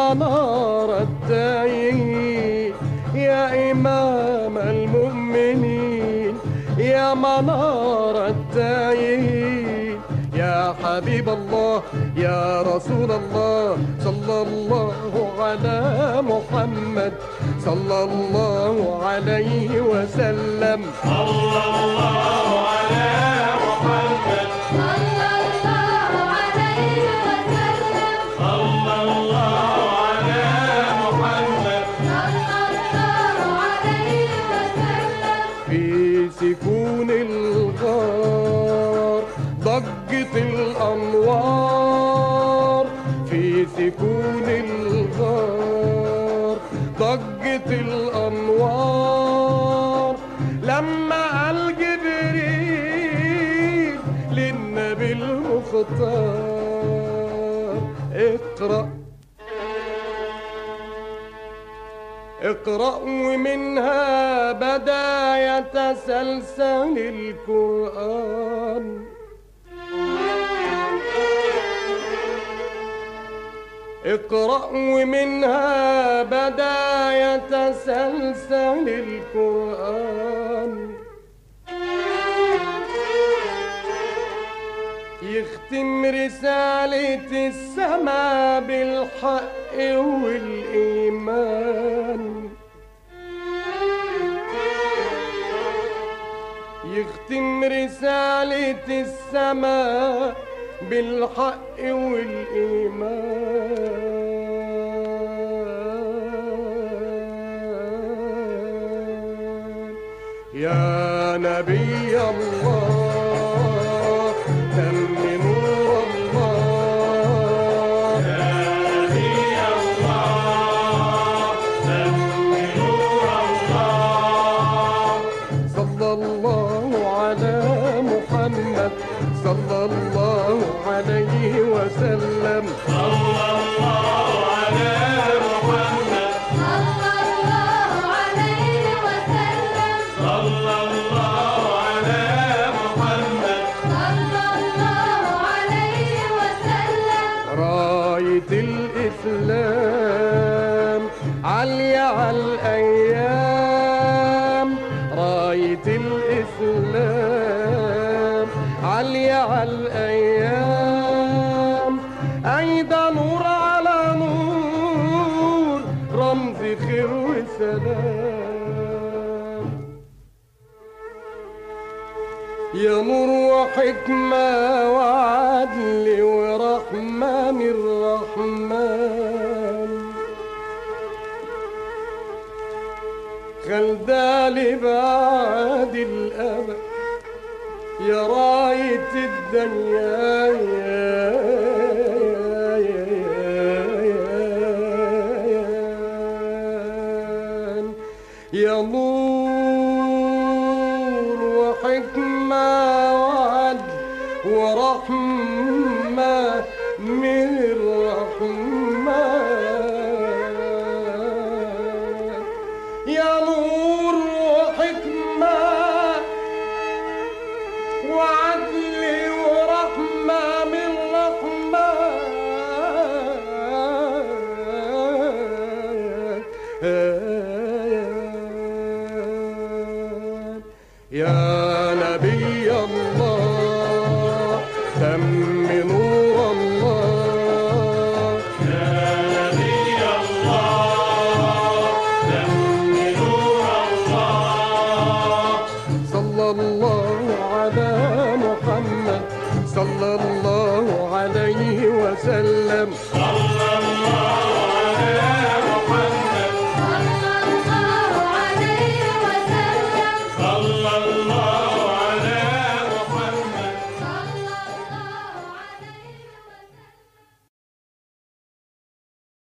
منار التائهين يا إمام المؤمنين يا منار التائهين يا حبيب الله يا رسول الله صلى الله على محمد صلى الله عليه وسلم صلى الله على محمد صلى الله عليه وسلم صلى الله على محمد صلى الله عليه وسلم في سكون الغار ضجت الأنوار في سكون الغار ضجت الأنوار لما قال جبريل للنبي المختار اقرأ اقرأ ومنها بدأ يتسلسل القرآن اقرأ ومنها بدأ يتسلسل القرآن يختم رسالة السماء بالحق والإيمان يختم رسالة السماء بالحق والإيمان يا نبي الله تم نور الله يا نبي الله تم نور الله صلى الله على محمد صلى الله عليه وسلم صلى الله على محمد صلى الله عليه وسلم صلى الله على محمد صلى الله عليه وسلم راية الإسلام عالية على الأيام راية الإسلام عالية على الأيام أيضا نور على نور رمز خير وسلام يا نور وحكمة وعدل ورحمة من الرحمن خلدالي بعد الأبد يا راية الدنيا يا نور وحكمة وعدل ورحمة من الرحمن يا نور وحكمة وعدل ورحمة من الرحمن يا نبي الله تم